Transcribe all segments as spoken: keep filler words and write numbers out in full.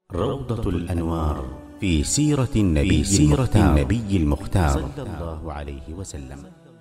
روضة الأنوار في سيرة النبي, سيرة النبي المختار صلى الله عليه وسلم.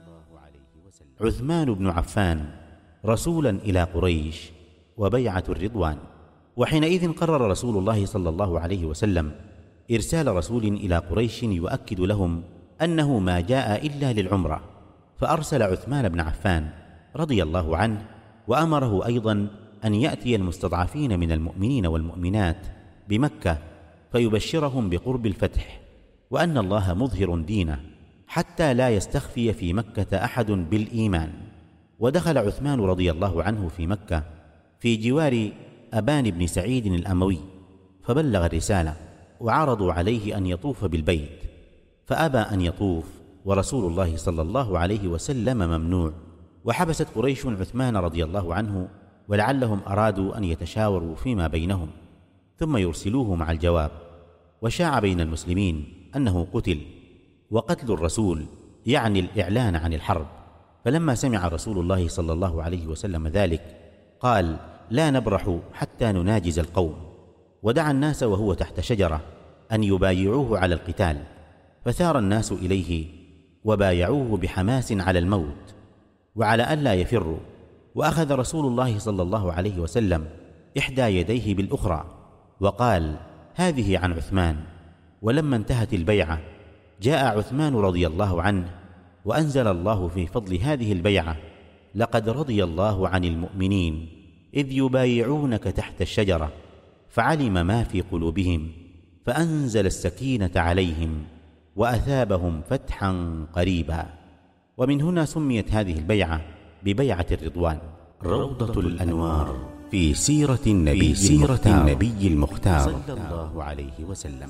عثمان بن عفان رسولا إلى قريش وبيعة الرضوان. وحينئذ قرر رسول الله صلى الله عليه وسلم إرسال رسول إلى قريش يؤكد لهم أنه ما جاء إلا للعمرة، فأرسل عثمان بن عفان رضي الله عنه وأمره أيضا أن يأتي المستضعفين من المؤمنين والمؤمنات بمكة فيبشرهم بقرب الفتح، وأن الله مظهر دينه حتى لا يستخفي في مكة أحد بالإيمان. ودخل عثمان رضي الله عنه في مكة في جوار أبان بن سعيد الأموي، فبلغ الرسالة وعرضوا عليه أن يطوف بالبيت، فأبى أن يطوف، ورسول الله صلى الله عليه وسلم ممنوع. وحبست قريش عثمان رضي الله عنه، ولعلهم أرادوا أن يتشاوروا فيما بينهم ثم يرسلوه مع الجواب. وشاع بين المسلمين أنه قتل، وقتل الرسول يعني الإعلان عن الحرب. فلما سمع رسول الله صلى الله عليه وسلم ذلك قال: لا نبرح حتى نناجز القوم. ودعا الناس وهو تحت شجرة أن يبايعوه على القتال، فثار الناس إليه وبايعوه بحماس على الموت وعلى ألا يفروا. وأخذ رسول الله صلى الله عليه وسلم إحدى يديه بالأخرى وقال: هذه عن عثمان. ولما انتهت البيعة جاء عثمان رضي الله عنه وأنزل الله في فضل هذه البيعة: لقد رضي الله عن المؤمنين إذ يبايعونك تحت الشجرة فعلم ما في قلوبهم فأنزل السكينة عليهم وأثابهم فتحا قريبا. ومن هنا سميت هذه البيعة ببيعة الرضوان. روضة الأنوار في سيرة النبي, سيرة النبي المختار صلى الله عليه وسلم.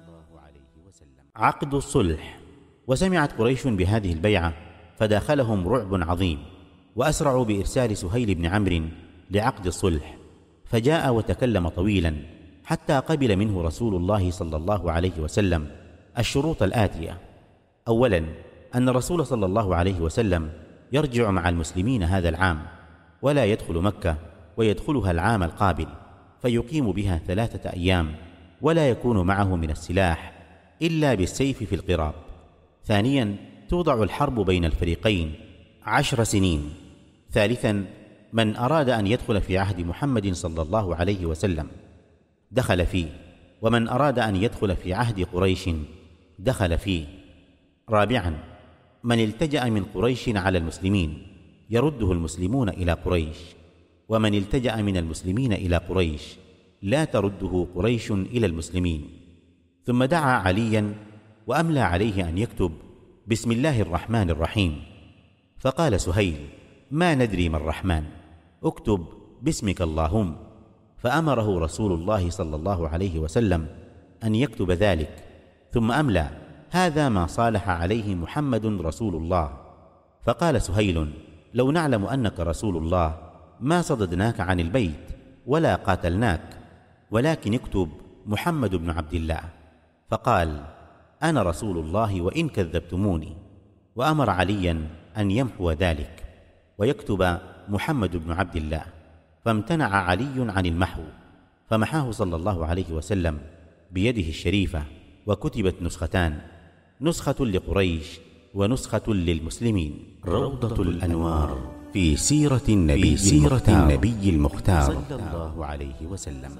عقد الصلح. وسمعت قريش بهذه البيعة فداخلهم رعب عظيم، وأسرعوا بإرسال سهيل بن عمرو لعقد الصلح، فجاء وتكلم طويلا حتى قبل منه رسول الله صلى الله عليه وسلم الشروط الآتية: أولا، أن الرسول صلى الله عليه وسلم يرجع مع المسلمين هذا العام ولا يدخل مكة، ويدخلها العام القابل فيقيم بها ثلاثة أيام، ولا يكون معه من السلاح إلا بالسيف في القراب. ثانيا، توضع الحرب بين الفريقين عشر سنين. ثالثا، من أراد أن يدخل في عهد محمد صلى الله عليه وسلم دخل فيه، ومن أراد أن يدخل في عهد قريش دخل فيه. رابعا، من التجأ من قريش على المسلمين يرده المسلمون إلى قريش، ومن التجأ من المسلمين إلى قريش لا ترده قريش إلى المسلمين. ثم دعا عليا وأملى عليه أن يكتب: بسم الله الرحمن الرحيم. فقال سهيل: ما ندري ما الرحمن، اكتب باسمك اللهم. فأمره رسول الله صلى الله عليه وسلم أن يكتب ذلك، ثم أملى: هذا ما صالح عليه محمد رسول الله. فقال سهيل: لو نعلم أنك رسول الله ما صددناك عن البيت ولا قاتلناك، ولكن اكتب محمد بن عبد الله. فقال: أنا رسول الله وإن كذبتموني. وأمر عليا أن يمحو ذلك ويكتب محمد بن عبد الله، فامتنع علي عن المحو، فمحاه صلى الله عليه وسلم بيده الشريفة، وكتبت نسختان، نسخة لقريش ونسخة للمسلمين. روضة الأنوار في سيرة النبي, سيرة النبي المختار صلى الله عليه وسلم.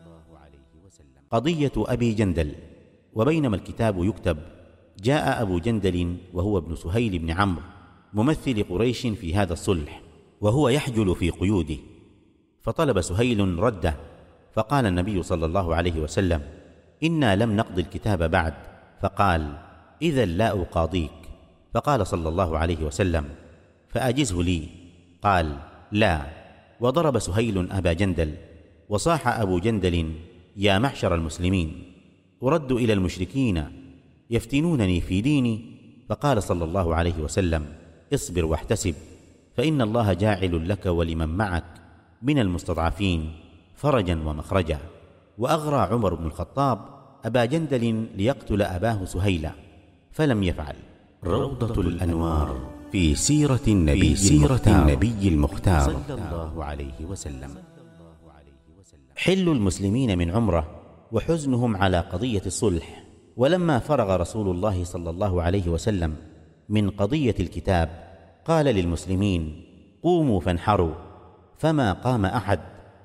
قضية أبي جندل. وبينما الكتاب يكتب جاء أبو جندل وهو ابن سهيل بن عمرو ممثل قريش في هذا الصلح، وهو يحجل في قيوده، فطلب سهيل رده، فقال النبي صلى الله عليه وسلم: إنا لم نقض الكتاب بعد. فقال: إذا لا أقاضيك. فقال صلى الله عليه وسلم: فأجزه لي. قال: لا. وضرب سهيل أبا جندل، وصاح أبو جندل: يا معشر المسلمين، أرد إلى المشركين يفتنونني في ديني. فقال صلى الله عليه وسلم: اصبر واحتسب، فإن الله جاعل لك ولمن معك من المستضعفين فرجا ومخرجا. وأغرى عمر بن الخطاب أبا جندل ليقتل أباه سهيلا، فلم يفعل. روضة الأنوار في سيرة النبي, سيرة النبي المختار صلى الله عليه وسلم. حل المسلمين من عمره وحزنهم على قضية الصلح. ولما فرغ رسول الله صلى الله عليه وسلم من قضية الكتاب قال للمسلمين: قوموا فانحروا، فما قام أحد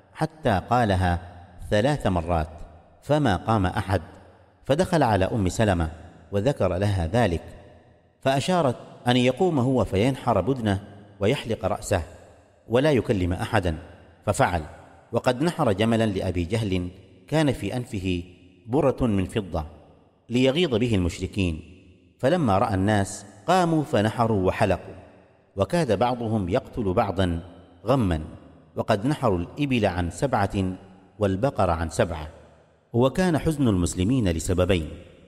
حتى قالها ثلاث مرات، فما قام أحد. فدخل على أم سلمة وذكر لها ذلك، فأشارت أن يقوم هو فينحر بدنه ويحلق رأسه ولا يكلم أحدا، ففعل. وقد نحر جملا لأبي جهل كان في أنفه برة من فضة ليغيظ به المشركين، فلما رأى الناس قاموا فنحروا وحلقوا، وكاد بعضهم يقتل بعضا غما. وقد نحروا الإبل عن سبعة والبقر عن سبعة. وكان حزن المسلمين لسببين: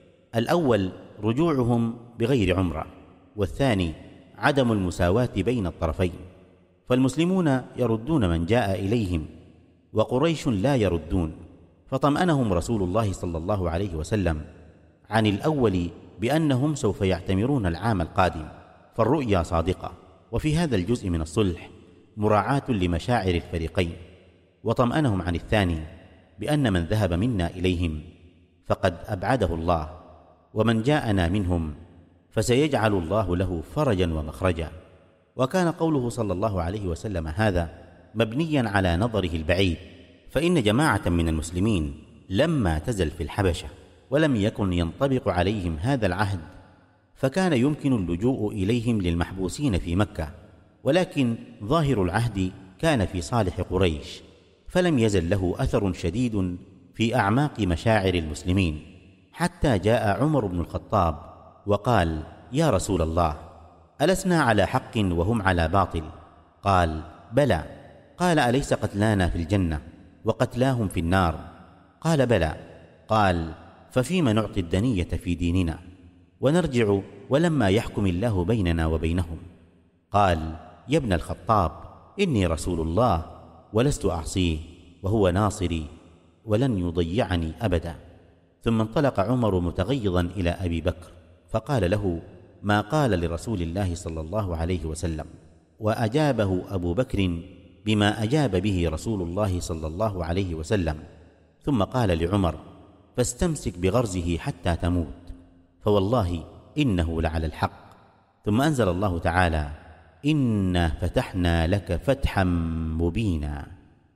الأول رجوعهم بغير عمرة، والثاني عدم المساواة بين الطرفين، فالمسلمون يردون من جاء إليهم وقريش لا يردون. فطمأنهم رسول الله صلى الله عليه وسلم عن الأول بأنهم سوف يعتمرون العام القادم، فالرؤيا صادقة. وفي هذا الجزء من الصلح مراعاة لمشاعر الفريقين. وطمأنهم عن الثاني بأن من ذهب منا إليهم فقد أبعده الله، ومن جاءنا منهم فسيجعل الله له فرجا ومخرجا. وكان قوله صلى الله عليه وسلم هذا مبنيا على نظره البعيد، فإن جماعة من المسلمين لما تزل في الحبشة ولم يكن ينطبق عليهم هذا العهد، فكان يمكن اللجوء إليهم للمحبوسين في مكة، ولكن ظاهر العهد كان في صالح قريش، فلم يزل له أثر شديد في أعماق مشاعر المسلمين، حتى جاء عمر بن الخطاب وقال: يا رسول الله، ألسنا على حق وهم على باطل؟ قال: بلى. قال: أليس قتلانا في الجنة وقتلاهم في النار؟ قال: بلى. قال: ففيما نعطي الدنية في ديننا ونرجع ولما يحكم الله بيننا وبينهم؟ قال: يا ابن الخطاب، إني رسول الله ولست أعصيه، وهو ناصري ولن يضيعني أبدا. ثم انطلق عمر متغيظا إلى أبي بكر فقال له ما قال لرسول الله صلى الله عليه وسلم، وأجابه أبو بكر بما أجاب به رسول الله صلى الله عليه وسلم. ثم قال لعمر: فاستمسك بغرزه حتى تموت، فوالله إنه لعلى الحق. ثم أنزل الله تعالى: إنا فتحنا لك فتحا مبينا.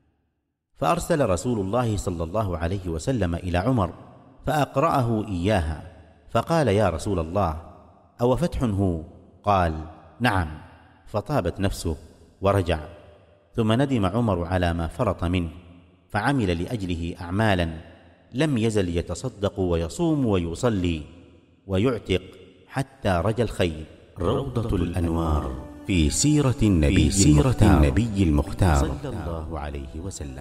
فأرسل رسول الله صلى الله عليه وسلم إلى عمر فأقرأه إياها، فقال: يا رسول الله، أو فتح هو؟ قال: نعم. فطابت نفسه ورجع. ثم ندم عمر على ما فرط منه، فعمل لأجله أعمالا لم يزل يتصدق ويصوم ويصلي ويعتق حتى رجى الخير. روضة الأنوار في سيرة النبي, في سيرة النبي المختار صلى الله عليه وسلم.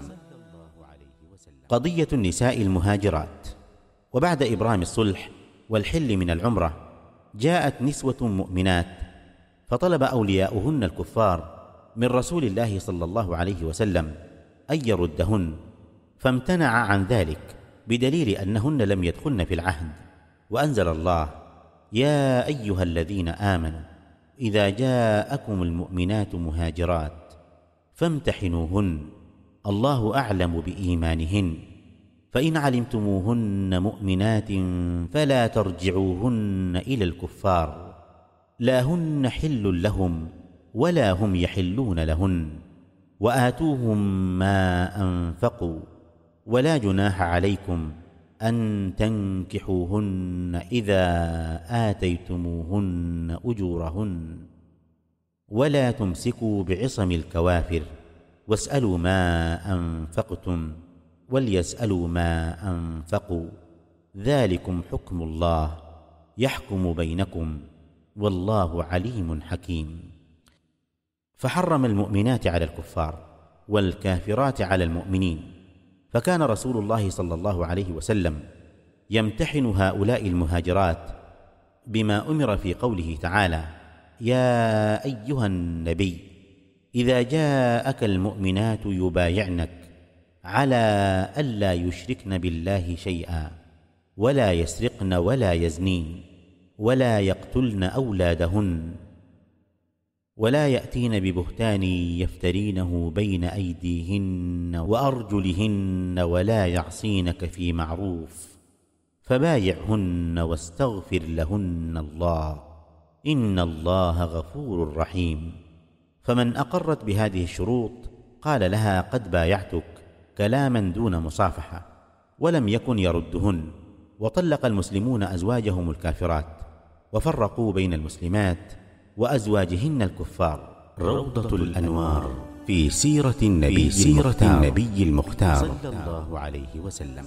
قضية النساء المهاجرات. وبعد إبرام الصلح والحل من العمرة جاءت نسوة مؤمنات فطلب أولياؤهن الكفار من رسول الله صلى الله عليه وسلم أن يردهن، فامتنع عن ذلك بدليل أنهن لم يدخلن في العهد. وأنزل الله: يا أيها الذين آمنوا إذا جاءكم المؤمنات مهاجرات فامتحنوهن، الله أعلم بإيمانهن، فإن علمتموهن مؤمنات فلا ترجعوهن إلى الكفار، لا هن حل لهم ولا هم يحلون لهن، وآتوهم ما أنفقوا، ولا جناح عليكم أن تنكحوهن إذا آتيتموهن أجورهن، ولا تمسكوا بعصم الكوافر، واسألوا ما أنفقتم وليسألوا ما أنفقوا، ذلكم حكم الله يحكم بينكم، والله عليم حكيم. فحرم المؤمنات على الكفار والكافرات على المؤمنين، فكان رسول الله صلى الله عليه وسلم يمتحن هؤلاء المهاجرات بما أمر في قوله تعالى: يا أيها النبي إذا جاءك المؤمنات يبايعنك على ألا يشركن بالله شيئا ولا يسرقن ولا يزنين ولا يقتلن أولادهن ولا يأتين ببهتان يفترينه بين أيديهن وأرجلهن ولا يعصينك في معروف فبايعهن واستغفر لهن الله إن الله غفور رحيم. فمن أقرت بهذه الشروط قال لها قد بايعتك كلاما دون مصافحة، ولم يكن يردهن. وطلق المسلمون أزواجهم الكافرات وفرقوا بين المسلمات وأزواجهن الكفار. روضة الأنوار في سيرة النبي, سيرة النبي المختار صلى الله عليه وسلم.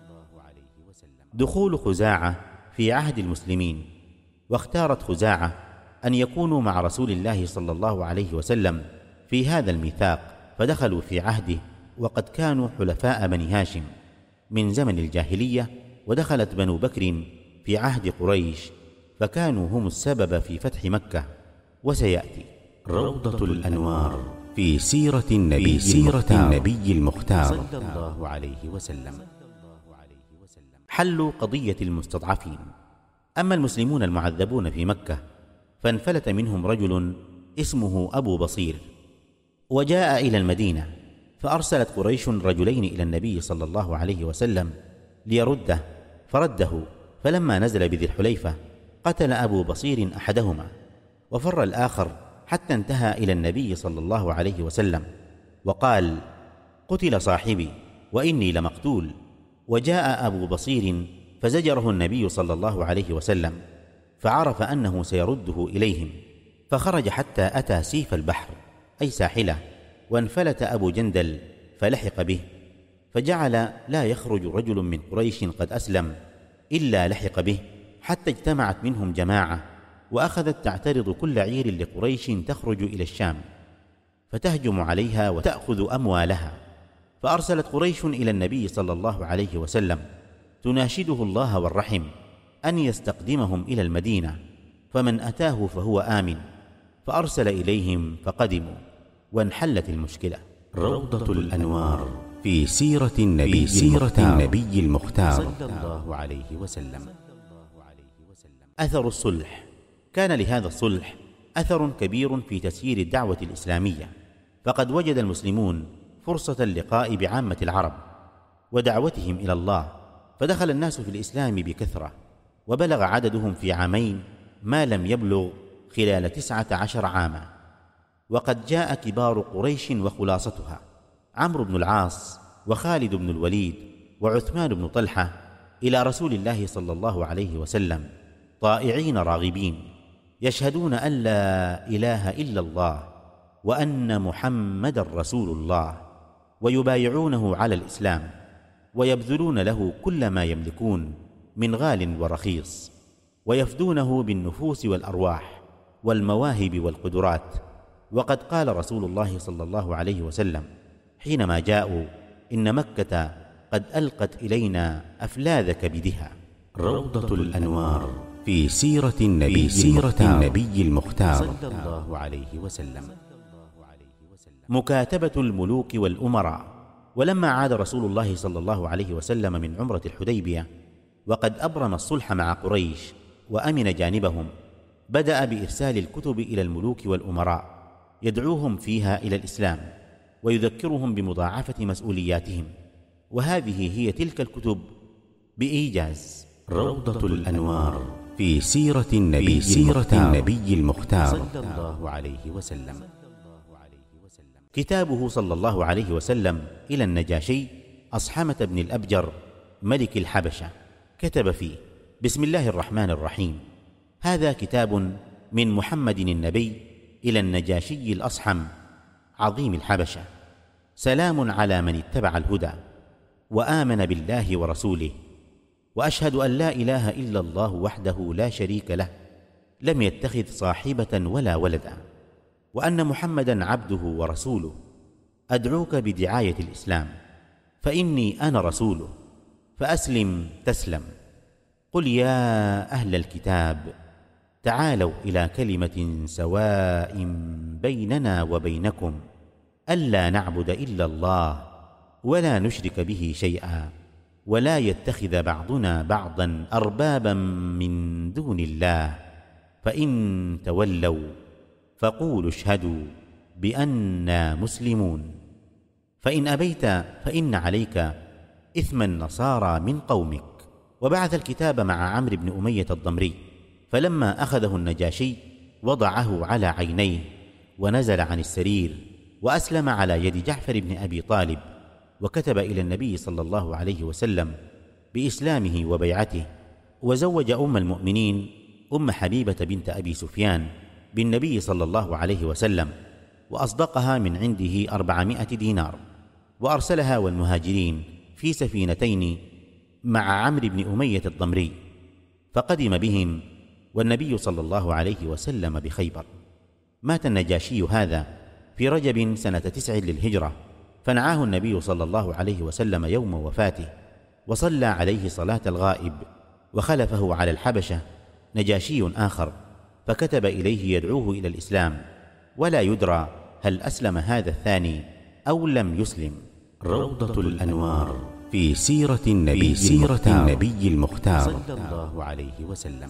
دخول خزاعة في عهد المسلمين. واختارت خزاعة أن يكونوا مع رسول الله صلى الله عليه وسلم في هذا الميثاق، فدخلوا في عهده وقد كانوا حلفاء بني هاشم من زمن الجاهلية، ودخلت بنو بكر في عهد قريش فكانوا هم السبب في فتح مكة. وسيأتي. روضة الأنوار في سيرة النبي, سيرة النبي المختار صلى الله عليه وسلم. حل قضية المستضعفين. أما المسلمون المعذبون في مكة فانفلت منهم رجل اسمه أبو بصير وجاء إلى المدينة، فأرسلت قريش رجلين إلى النبي صلى الله عليه وسلم ليرده، فرده. فلما نزل بذي الحليفة قتل أبو بصير أحدهما، وفر الآخر حتى انتهى إلى النبي صلى الله عليه وسلم وقال: قتل صاحبي وإني لمقتول. وجاء أبو بصير فزجره النبي صلى الله عليه وسلم، فعرف أنه سيرده إليهم، فخرج حتى أتى سيف البحر أي ساحله، وانفلت أبو جندل فلحق به، فجعل لا يخرج رجل من قريش قد أسلم إلا لحق به، حتى اجتمعت منهم جماعة وأخذت تعترض كل عير لقريش تخرج إلى الشام، فتهجم عليها وتأخذ أموالها. فأرسلت قريش إلى النبي صلى الله عليه وسلم تناشده الله والرحم أن يستقدمهم إلى المدينة، فمن أتاه فهو آمن. فأرسل إليهم فقدموا وانحلت المشكلة. روضة الأنوار في سيرة النبي, سيرة النبي المختار صلى الله عليه وسلم. أثر الصلح. كان لهذا الصلح أثر كبير في تسيير الدعوة الإسلامية، فقد وجد المسلمون فرصة اللقاء بعامة العرب ودعوتهم إلى الله، فدخل الناس في الإسلام بكثرة، وبلغ عددهم في عامين ما لم يبلغ خلال تسعة عشر عاما. وقد جاء كبار قريش وخلاصتها عمرو بن العاص وخالد بن الوليد وعثمان بن طلحة إلى رسول الله صلى الله عليه وسلم طائعين راغبين، يشهدون أن لا إله إلا الله وأن محمدا رسول الله، ويبايعونه على الإسلام، ويبذلون له كل ما يملكون من غال ورخيص، ويفدونه بالنفوس والأرواح والمواهب والقدرات. وقد قال رسول الله صلى الله عليه وسلم حينما جاءوا: إن مكة قد ألقت إلينا أفلاذ كبدها. روضة الأنوار في سيرة النبي, سيرة النبي المختار صلى الله عليه وسلم. مكاتبة الملوك والأمراء. ولما عاد رسول الله صلى الله عليه وسلم من عمرة الحديبية وقد أبرم الصلح مع قريش وأمن جانبهم، بدأ بإرسال الكتب إلى الملوك والأمراء يدعوهم فيها إلى الإسلام ويذكرهم بمضاعفة مسؤولياتهم، وهذه هي تلك الكتب بإيجاز. روضة الأنوار في سيرة النبي, سيرة النبي المختار صلى الله عليه وسلم. كتابه صلى الله عليه وسلم إلى النجاشي أصحمة بن الأبجر ملك الحبشة، كتب فيه: بسم الله الرحمن الرحيم. هذا كتاب من محمد النبي إلى النجاشي الأصحم عظيم الحبشة، سلام على من اتبع الهدى وآمن بالله ورسوله، وأشهد أن لا إله إلا الله وحده لا شريك له، لم يتخذ صاحبة ولا ولدا، وأن محمدا عبده ورسوله. أدعوك بدعاية الإسلام، فإني أنا رسوله، فأسلم تسلم. قل يا أهل الكتاب تعالوا إلى كلمة سواء بيننا وبينكم ألا نعبد إلا الله ولا نشرك به شيئا ولا يتخذ بعضنا بعضا أربابا من دون الله، فإن تولوا فقولوا اشهدوا بأننا مسلمون، فإن أبيت فإن عليك إثم النصارى من قومك. وبعث الكتاب مع عمرو بن أمية الضمري، فلما أخذه النجاشي وضعه على عينيه ونزل عن السرير وأسلم على يد جعفر بن أبي طالب، وكتب إلى النبي صلى الله عليه وسلم بإسلامه وبيعته، وزوج أم المؤمنين أم حبيبة بنت أبي سفيان بالنبي صلى الله عليه وسلم، وأصدقها من عنده أربعمائة دينار، وأرسلها والمهاجرين في سفينتين مع عمرو بن أمية الضمري، فقدم بهم والنبي صلى الله عليه وسلم بخيبر. مات النجاشي هذا في رجب سنة تسع للهجرة، فنعاه النبي صلى الله عليه وسلم يوم وفاته، وصلى عليه صلاة الغائب، وخلفه على الحبشة نجاشي آخر، فكتب إليه يدعوه إلى الإسلام، ولا يدرى هل أسلم هذا الثاني أو لم يسلم. روضة الأنوار في سيرة النبي, سيرة النبي المختار صلى الله عليه وسلم.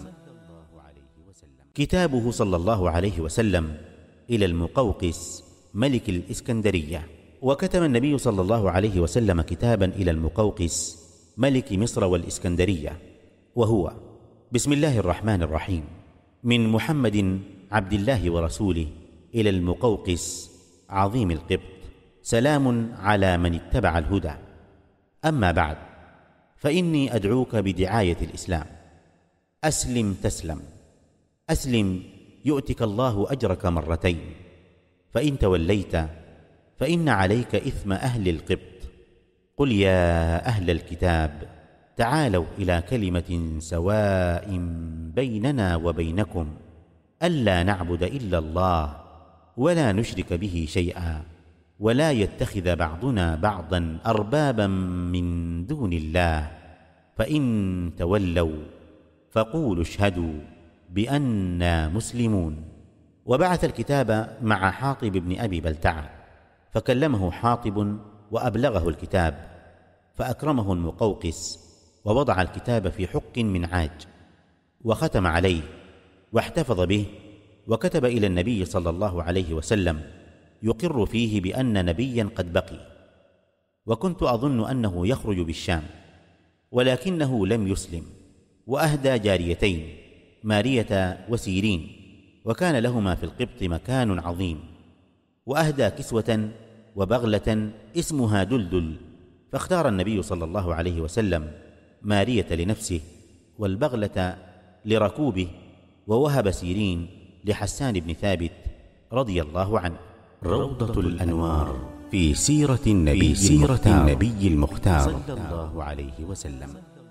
كتابه صلى الله عليه وسلم إلى المقوقس ملك الإسكندرية. وكتب النبي صلى الله عليه وسلم كتابا إلى المقوقس ملك مصر والإسكندرية، وهو: بسم الله الرحمن الرحيم، من محمد عبد الله ورسوله إلى المقوقس عظيم القبط، سلام على من اتبع الهدى. أما بعد، فإني أدعوك بدعاية الإسلام. أسلم تسلم، أسلم يؤتك الله أجرك مرتين، فإن توليت فإن عليك إثم أهل القبط. قل يا أهل الكتاب تعالوا إلى كلمة سواء بيننا وبينكم ألا نعبد إلا الله ولا نشرك به شيئا ولا يتخذ بعضنا بعضا أربابا من دون الله، فإن تولوا فقولوا اشهدوا بأننا مسلمون. وبعث الكتاب مع حاطب بن أبي بلتعة، فكلمه حاطب وأبلغه الكتاب، فأكرمه المقوقس ووضع الكتاب في حق من عاج، وختم عليه واحتفظ به، وكتب إلى النبي صلى الله عليه وسلم يقر فيه بأن نبيا قد بقي. وكنت أظن أنه يخرج بالشام، ولكنه لم يسلم، وأهدى جاريتين مارية وسيرين، وكان لهما في القبط مكان عظيم، وأهدى كسوة وبغلة اسمها دلدل، فاختار النبي صلى الله عليه وسلم مارية لنفسه والبغلة لركوبه، ووهب سيرين لحسان بن ثابت رضي الله عنه. روضة الأنوار في سيرة النبي, سيرة النبي المختار صلى الله عليه وسلم.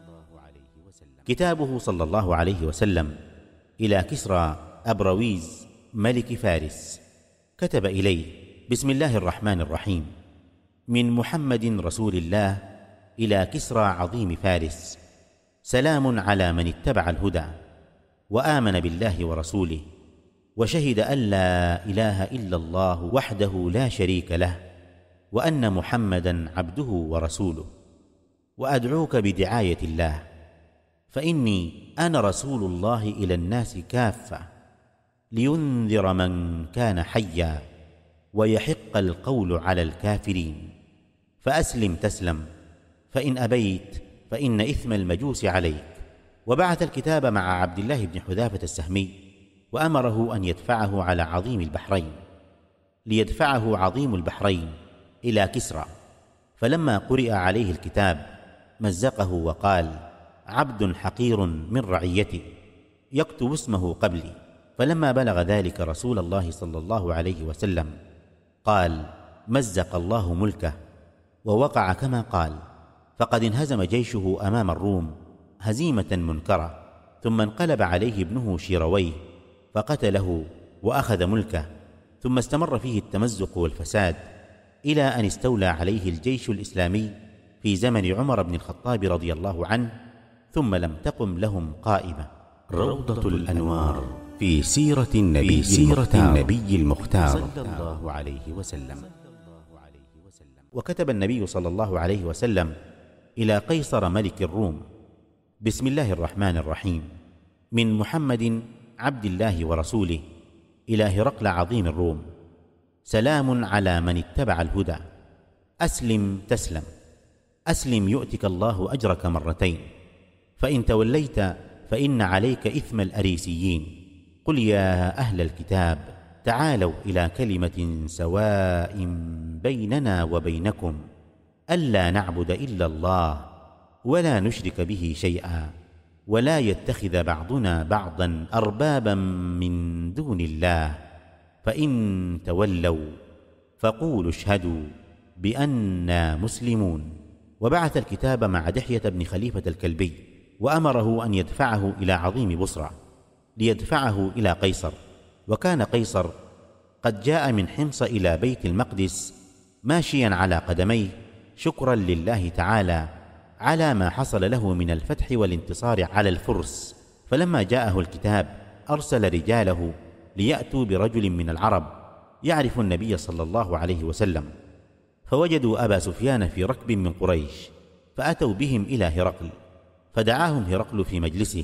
كتابه صلى الله عليه وسلم إلى كسرى أبرويز ملك فارس، كتب إليه: بسم الله الرحمن الرحيم، من محمد رسول الله إلى كسرى عظيم فارس، سلام على من اتبع الهدى وآمن بالله ورسوله، وشهد أن لا إله إلا الله وحده لا شريك له، وأن محمدا عبده ورسوله. وأدعوك بدعاية الله، فإني أنا رسول الله إلى الناس كافة، لينذر من كان حيا ويحق القول على الكافرين. فأسلم تسلم، فإن أبيت فإن إثم المجوس عليك. وبعث الكتاب مع عبد الله بن حذافة السهمي، وأمره أن يدفعه على عظيم البحرين، ليدفعه عظيم البحرين إلى كسرى. فلما قرئ عليه الكتاب مزقه وقال: عبد حقير من رعيتي، يكتب اسمه قبلي. فلما بلغ ذلك رسول الله صلى الله عليه وسلم قال: مزق الله ملكه. ووقع كما قال، فقد انهزم جيشه أمام الروم هزيمة منكرة، ثم انقلب عليه ابنه شيرويه فقتله وأخذ ملكه، ثم استمر فيه التمزق والفساد إلى أن استولى عليه الجيش الإسلامي في زمن عمر بن الخطاب رضي الله عنه، ثم لم تقم لهم قائمة. روضة الأنوار في سيرة النبي, سيرة النبي المختار صلى الله عليه وسلم. وكتب النبي صلى الله عليه وسلم إلى قيصر ملك الروم: بسم الله الرحمن الرحيم، من محمد عبد الله ورسوله إلى هرقل عظيم الروم: سلام على من اتبع الهدى، أسلم تسلم، أسلم يؤتك الله أجرك مرتين، فإن توليت فإن عليك إثم الأريسيين. قل يا أهل الكتاب تعالوا إلى كلمة سواء بيننا وبينكم ألا نعبد إلا الله ولا نشرك به شيئا ولا يتخذ بعضنا بعضا أربابا من دون الله، فإن تولوا فقولوا اشهدوا بأننا مسلمون. وبعث الكتاب مع دحية بن خليفة الكلبي، وأمره أن يدفعه إلى عظيم بصرى ليدفعه إلى قيصر. وكان قيصر قد جاء من حمص إلى بيت المقدس ماشيا على قدميه شكرا لله تعالى على ما حصل له من الفتح والانتصار على الفرس. فلما جاءه الكتاب أرسل رجاله ليأتوا برجل من العرب يعرف النبي صلى الله عليه وسلم، فوجدوا أبا سفيان في ركب من قريش، فأتوا بهم إلى هرقل، فدعاهم هرقل في مجلسه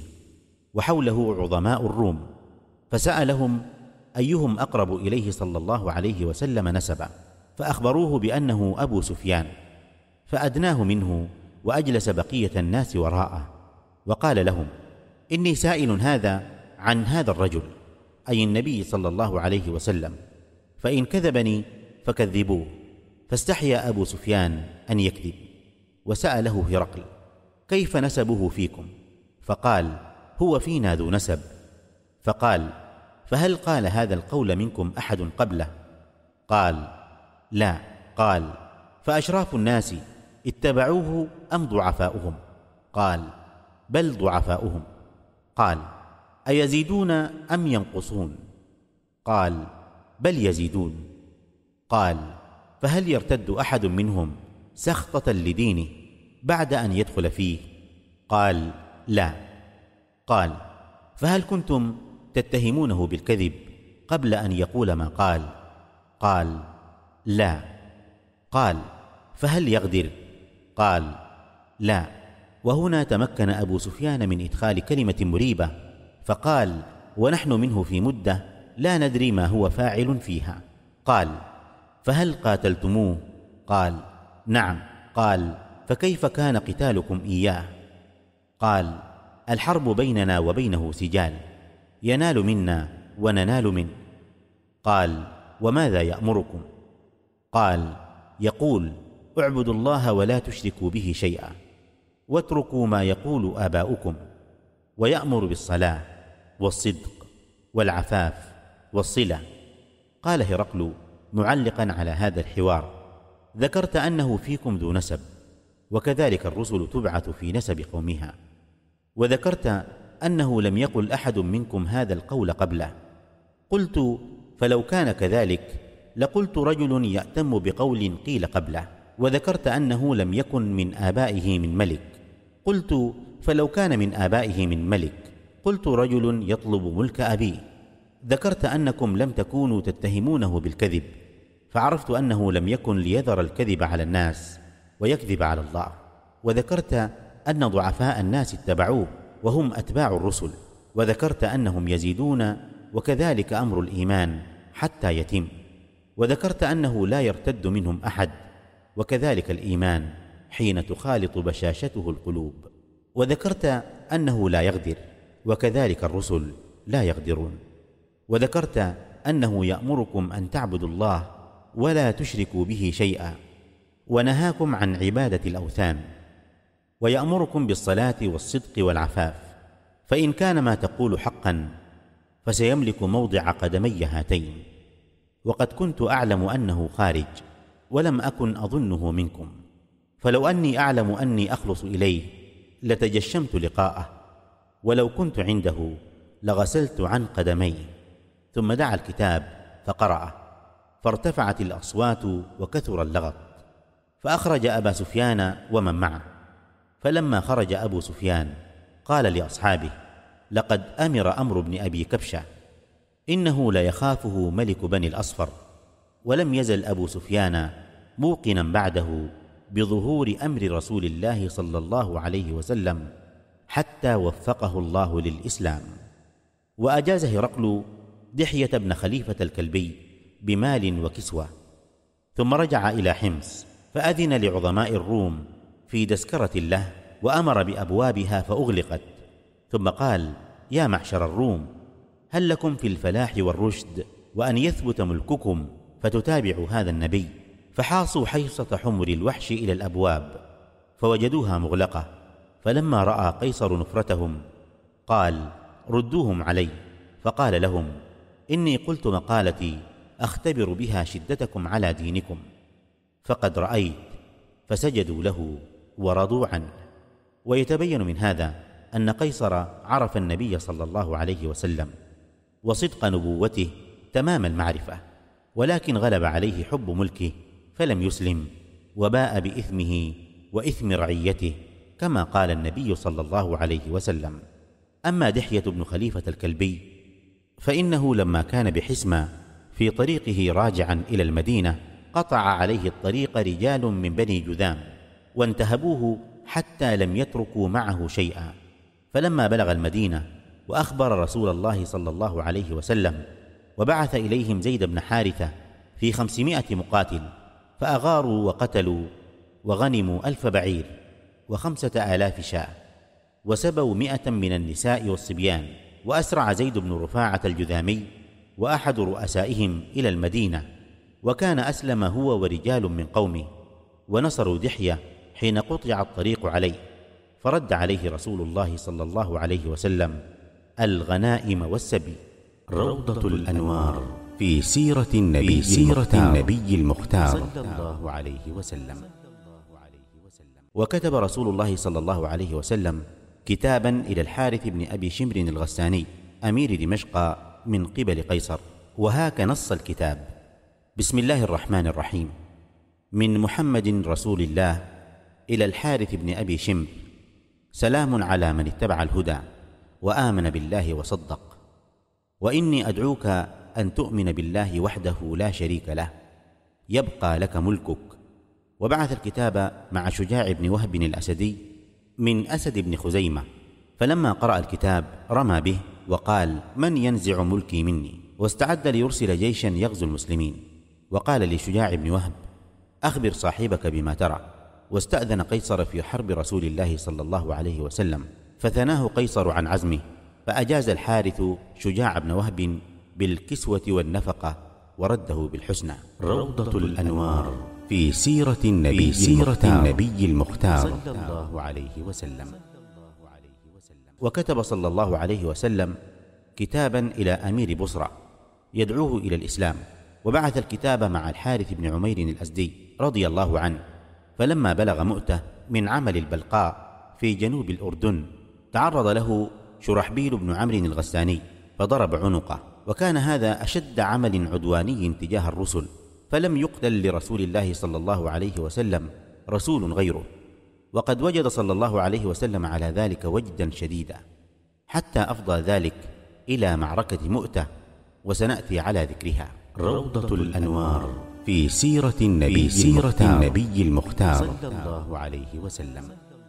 وحوله عظماء الروم، فسألهم أيهم أقرب إليه صلى الله عليه وسلم نسبا، فأخبروه بأنه أبو سفيان، فأدناه منه وأجلس بقية الناس وراءه، وقال لهم: إني سائل هذا عن هذا الرجل، أي النبي صلى الله عليه وسلم، فإن كذبني فكذبوه. فاستحيا أبو سفيان أن يكذب، وسأله هرقل: كيف نسبه فيكم؟ فقال: هو فينا ذو نسب. فقال: فهل قال هذا القول منكم أحد قبله؟ قال: لا. قال: فأشراف الناس اتبعوه أم ضعفاؤهم؟ قال: بل ضعفاؤهم. قال: أيزيدون أم ينقصون؟ قال: بل يزيدون. قال: فهل يرتد أحد منهم سخطة لدينه بعد أن يدخل فيه؟ قال: لا. قال: فهل كنتم تتهمونه بالكذب قبل أن يقول ما قال؟ قال: لا. قال: فهل يغدر؟ قال: لا. وهنا تمكن أبو سفيان من إدخال كلمة مريبة، فقال ونحن منه في مدة لا ندري ما هو فاعل فيها. قال: فهل قاتلتموه؟ قال: نعم. قال: فكيف كان قتالكم إياه؟ قال: الحرب بيننا وبينه سجال، ينال منا وننال منه. قال: وماذا يأمركم؟ قال: يقول: اعبدوا الله ولا تشركوا به شيئا واتركوا ما يقول آباؤكم، ويأمر بالصلاة والصدق والعفاف والصلة. قال هرقل معلقا على هذا الحوار: ذكرت أنه فيكم ذو نسب، وكذلك الرسل تبعث في نسب قومها، وذكرت أنه لم يقل أحد منكم هذا القول قبله. قلت: فلو كان كذلك لقلت رجل يأتم بقول قيل قبله. وذكرت أنه لم يكن من آبائه من ملك. قلت: فلو كان من آبائه من ملك قلت رجل يطلب ملك أبيه. ذكرت أنكم لم تكونوا تتهمونه بالكذب، فعرفت أنه لم يكن ليذر الكذب على الناس ويكذب على الله. وذكرت أن ضعفاء الناس اتبعوه وهم أتباع الرسل. وذكرت أنهم يزيدون، وكذلك أمر الإيمان حتى يتم. وذكرت أنه لا يرتد منهم أحد، وكذلك الإيمان حين تخالط بشاشته القلوب. وذكرت أنه لا يغدر، وكذلك الرسل لا يغدرون. وذكرت أنه يأمركم أن تعبدوا الله ولا تشركوا به شيئا، ونهاكم عن عبادة الأوثان، ويأمركم بالصلاة والصدق والعفاف. فإن كان ما تقول حقا فسيملك موضع قدمي هاتين. وقد كنت أعلم أنه خارج، ولم أكن أظنه منكم، فلو أني أعلم أني أخلص إليه لتجشمت لقاءه، ولو كنت عنده لغسلت عن قدميه. ثم دعا الكتاب فقرأه، فارتفعت الأصوات وكثر اللغط، فأخرج أبا سفيان ومن معه. فلما خرج أبو سفيان قال لأصحابه: لقد أمر أمر بن أبي كبشة، إنه ليخافه ملك بني الأصفر. ولم يزل أبو سفيان موقنا بعده بظهور أمر رسول الله صلى الله عليه وسلم حتى وفقه الله للإسلام. وأجاز هرقل دحية بن خليفة الكلبي بمال وكسوة، ثم رجع إلى حمص فأذن لعظماء الروم في تذكرة له وأمر بأبوابها فأغلقت، ثم قال: يا معشر الروم، هل لكم في الفلاح والرشد وأن يثبت ملككم فتتابعوا هذا النبي؟ فحاصوا حيصة حمر الوحش إلى الأبواب فوجدوها مغلقة، فلما رأى قيصر نفرتهم قال: ردوهم علي. فقال لهم: إني قلت مقالتي أختبر بها شدتكم على دينكم، فقد رأيت. فسجدوا له ورضوا عنه. ويتبين من هذا أن قيصر عرف النبي صلى الله عليه وسلم وصدق نبوته تمام المعرفة، ولكن غلب عليه حب ملكه فلم يسلم، وباء بإثمه وإثم رعيته، كما قال النبي صلى الله عليه وسلم. أما دحية بن خليفة الكلبي فإنه لما كان بحسمة في طريقه راجعا إلى المدينة قطع عليه الطريق رجال من بني جذام وانتهبوه حتى لم يتركوا معه شيئا. فلما بلغ المدينة وأخبر رسول الله صلى الله عليه وسلم وبعث إليهم زيد بن حارثة في خمسمائة مقاتل، فأغاروا وقتلوا وغنموا ألف بعير وخمسة آلاف شاة، وسبوا مئة من النساء والصبيان. وأسرع زيد بن رفاعة الجذامي وأحد رؤسائهم إلى المدينة، وكان أسلم هو ورجال من قومه، ونصروا دحية حين قطع الطريق عليه، فرد عليه رسول الله صلى الله عليه وسلم الغنائم والسبي. روضة الأنوار في سيرة النبي, سيرة النبي المختار صلى الله عليه وسلم. وكتب رسول الله صلى الله عليه وسلم كتابا إلى الحارث بن أبي شمر الغساني أمير دمشق من قبل قيصر، وهاك نص الكتاب: بسم الله الرحمن الرحيم، من محمد رسول الله إلى الحارث بن أبي شمر، سلام على من اتبع الهدى وآمن بالله وصدق، وإني أدعوك أن تؤمن بالله وحده لا شريك له، يبقى لك ملكك. وبعث الكتاب مع شجاع بن وهب الأسدي من أسد بن خزيمة، فلما قرأ الكتاب رمى به وقال: من ينزع ملكي مني؟ واستعد ليرسل جيشا يغزو المسلمين. وقال لشجاع بن وهب: أخبر صاحبك بما ترى. واستأذن قيصر في حرب رسول الله صلى الله عليه وسلم، فثناه قيصر عن عزمه، فأجاز الحارث شجاع بن وهب بالكسوة والنفقة ورده بالحسنى. روضة الأنوار في سيرة النبي, سيرة النبي المختار صلى الله عليه وسلم. وكتب صلى الله عليه وسلم كتابا إلى أمير بصرى يدعوه إلى الإسلام، وبعث الكتاب مع الحارث بن عمير الأزدي رضي الله عنه. فلما بلغ مؤتة من عمل البلقاء في جنوب الأردن تعرض له شرحبيل بن عمرو الغساني فضرب عنقه، وكان هذا أشد عمل عدواني تجاه الرسل، فلم يقتل لرسول الله صلى الله عليه وسلم رسول غيره، وقد وجد صلى الله عليه وسلم على ذلك وجدا شديدا، حتى أفضى ذلك إلى معركة مؤتة، وسنأتي على ذكرها. روضة الأنوار في سيرة النبي, سيرة النبي المختار صلى الله عليه وسلم.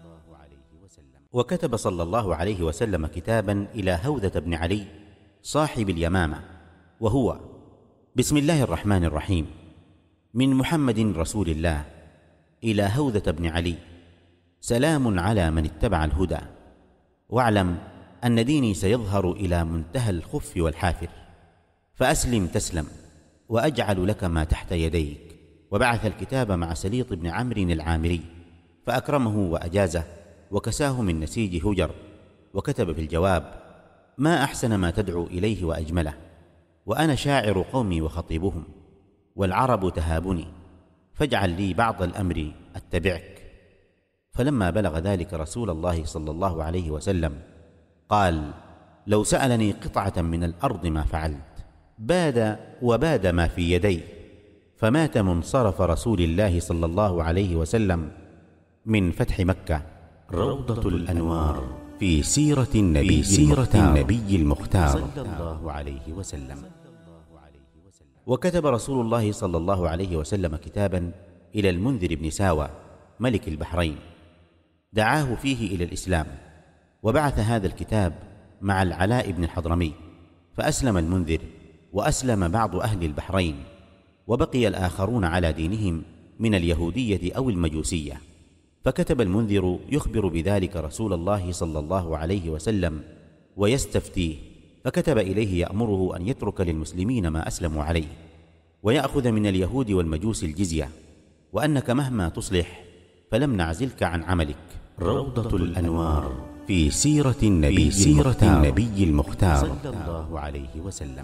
وكتب صلى الله عليه وسلم كتابا إلى هوذة بن علي صاحب اليمامة، وهو: بسم الله الرحمن الرحيم، من محمد رسول الله إلى هوذة بن علي، سلام على من اتبع الهدى، واعلم أن ديني سيظهر إلى منتهى الخف والحافر، فأسلم تسلم، وأجعل لك ما تحت يديك. وبعث الكتاب مع سليط بن عمرو العامري فأكرمه وأجازه، وكساه من نسيج هجر، وكتب في الجواب: ما أحسن ما تدعو إليه وأجمله، وأنا شاعر قومي وخطيبهم، والعرب تهابني، فاجعل لي بعض الأمر أتبعك. فلما بلغ ذلك رسول الله صلى الله عليه وسلم قال: لو سألني قطعة من الأرض ما فعلت، باد وباد ما في يدي. فمات منصرف رسول الله صلى الله عليه وسلم من فتح مكة. روضة الأنوار في سيرة النبي, سيرة النبي المختار صلى الله عليه وسلم. وكتب رسول الله صلى الله عليه وسلم كتابا إلى المنذر بن ساوى ملك البحرين دعاه فيه إلى الإسلام، وبعث هذا الكتاب مع العلاء بن الحضرمي، فأسلم المنذر وأسلم بعض أهل البحرين، وبقي الآخرون على دينهم من اليهودية أو المجوسية. فكتب المنذر يخبر بذلك رسول الله صلى الله عليه وسلم ويستفتيه، فكتب إليه يأمره أن يترك للمسلمين ما أسلموا عليه، ويأخذ من اليهود والمجوس الجزية، وأنك مهما تصلح فلم نعزلك عن عملك. روضة الأنوار في سيرة النبي, سيرة النبي المختار صلى الله عليه وسلم.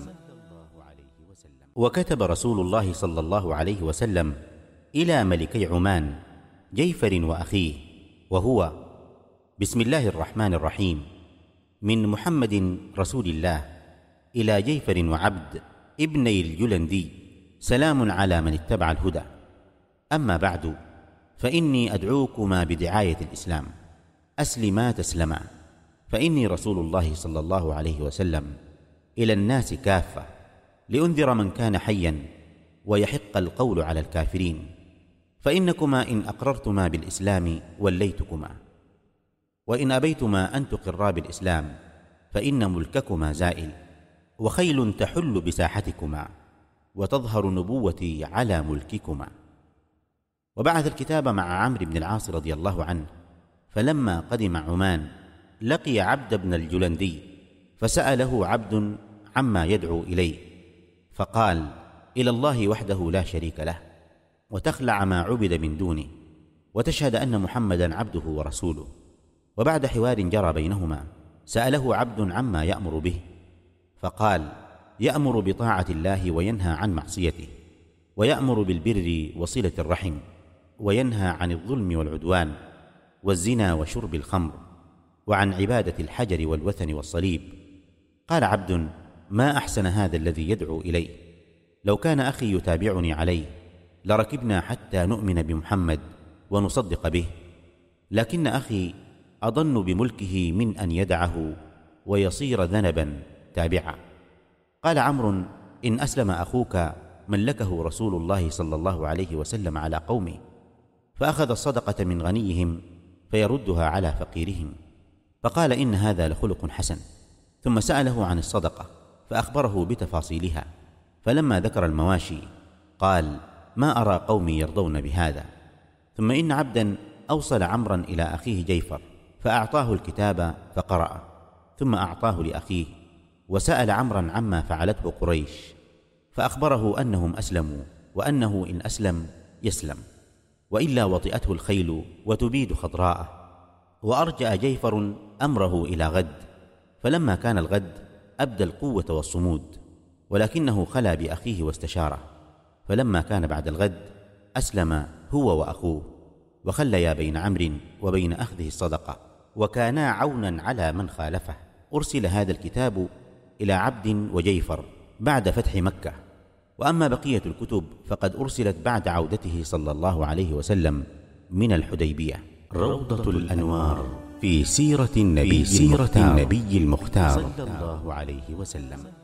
وكتب رسول الله صلى الله عليه وسلم إلى ملكي عمان جيفر وأخيه، وهو: بسم الله الرحمن الرحيم، من محمد رسول الله إلى جيفر وعبد ابني الجلندي، سلام على من اتبع الهدى. أما بعد، فإني أدعوكما بدعاية الإسلام، أسلما تسلما، فإني رسول الله صلى الله عليه وسلم إلى الناس كافة، لأنذر من كان حيا ويحق القول على الكافرين. فإنكما إن أقررتما بالإسلام وليتكما، وإن أبيتما أن تقرا بالإسلام فإن ملككما زائل، وخيل تحل بساحتكما، وتظهر نبوتي على ملككما. وبعث الكتاب مع عمرو بن العاص رضي الله عنه، فلما قدم عمان لقي عبد بن الجلندي، فسأله عبد عما يدعو إليه، فقال: إلى الله وحده لا شريك له، وتخلع ما عبد من دونه، وتشهد أن محمدا عبده ورسوله. وبعد حوار جرى بينهما سأله عبد عما يأمر به، فقال: يأمر بطاعة الله وينهى عن معصيته، ويأمر بالبر وصلة الرحم، وينهى عن الظلم والعدوان والزنا وشرب الخمر، وعن عبادة الحجر والوثن والصليب. قال عبد: ما أحسن هذا الذي يدعو إليه، لو كان أخي يتابعني عليه لركبنا حتى نؤمن بمحمد ونصدق به، لكن أخي أظن بملكه من أن يدعه ويصير ذنبا تابعا. قال عمرو: إن أسلم أخوك ملكه رسول الله صلى الله عليه وسلم على قومه، فأخذ الصدقة من غنيهم فيردها على فقيرهم. فقال: إن هذا لخلق حسن. ثم سأله عن الصدقة فأخبره بتفاصيلها، فلما ذكر المواشي قال: ما أرى قومي يرضون بهذا. ثم إن عبدا أوصل عمرا إلى أخيه جيفر، فأعطاه الكتاب فقرأ، ثم أعطاه لأخيه، وسأل عمرا عما فعلته قريش، فأخبره أنهم أسلموا، وأنه إن أسلم يسلم، وإلا وطئته الخيل وتبيد خضراءه. وأرجأ جيفر أمره إلى غد، فلما كان الغد أبدى القوة والصمود، ولكنه خلا بأخيه واستشاره. فلما كان بعد الغد أسلم هو وأخوه، وخليا بين عمرو وبين أخذه الصدقة، وكانا عونا على من خالفه. أرسل هذا الكتاب إلى عبد وجيفر بعد فتح مكة. وأما بقية الكتب فقد أرسلت بعد عودته صلى الله عليه وسلم من الحديبية. روضة الأنوار في سيرة النبي, سيرة النبي المختار صلى الله عليه وسلم.